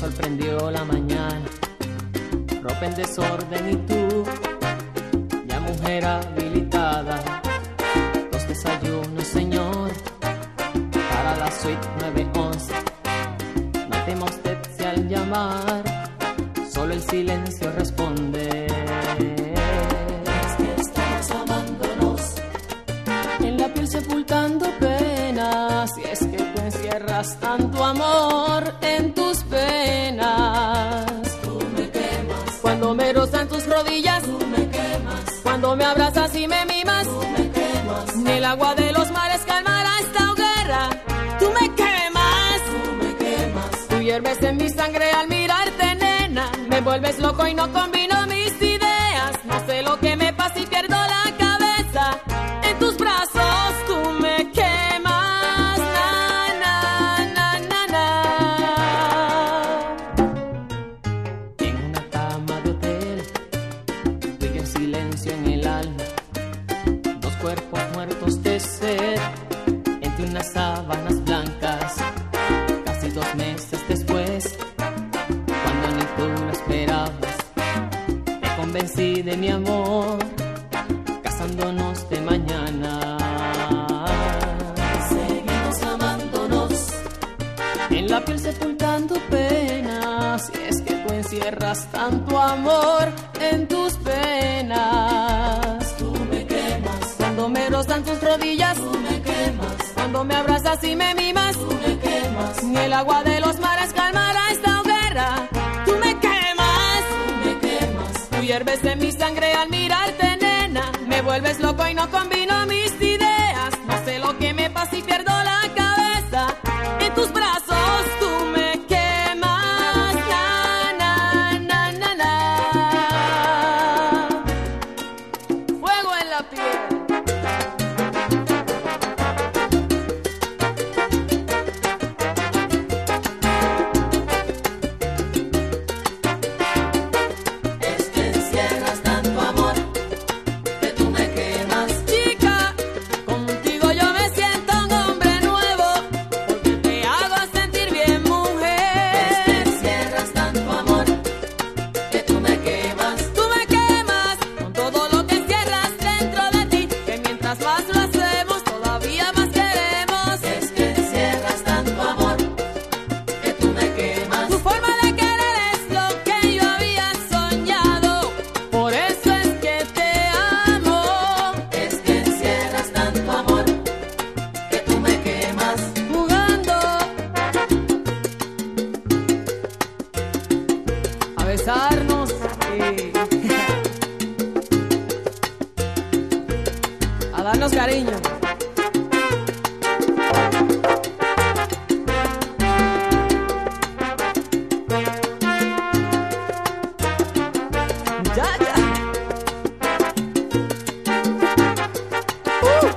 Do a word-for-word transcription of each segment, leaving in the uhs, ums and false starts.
sorprendió la mañana, ropa en desorden y tú, ya mujer habilitada. Dos desayunos, señor, para la suite nueve once. No tema usted si al llamar solo el silencio responde. Es que estamos amándonos, en la piel sepultando penas. Y es que tú encierras tanto amor en tus penas. Tú me quemas cuando me rozan tus rodillas. Tú me quemas cuando me abrazas y me mimas. Tú me quemas. Ni el agua de los mares calmará esta hoguera. Tú me quemas. Tú me quemas. Tú hierves en mi sangre al mirarte, nena. Me vuelves loco y no combino mis ideas. No sé lo que me pasa y pierdo la cabeza. En tus brazos tú me quemas. Na, na, na, na, na. En una cama de hotel, tú y yo en silencio en el alma. Dos cuerpos muertos de sed entre unas sábanas blancas. Casi dos meses después, cuando ni tú lo esperabas, te convencí de mi amor, casándonos de mañana. Seguimos amándonos, en la piel sepultando penas. Y es que tú encierras tanto amor en tus penas. Tú me quemas cuando me rozan tus rodillas. Tú me quemas cuando me abrazas y me mimas. Tú me quemas. Ni el agua de los mares calmará esta hoguera. Tú me quemas. Tú me quemas. Tú hierves en mi sangre al mirarte, nena. Me vuelves loco y no combino mis ideas. No sé lo que me pasa y pierdo la cabeza. En tus brazos tú me quemas. Na, na, na, na, na. Fuego en la piel. Besarnos y a darnos cariño. Ya, ya. Uh.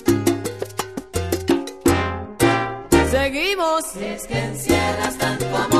Seguimos. Si es que encierras tanto amor.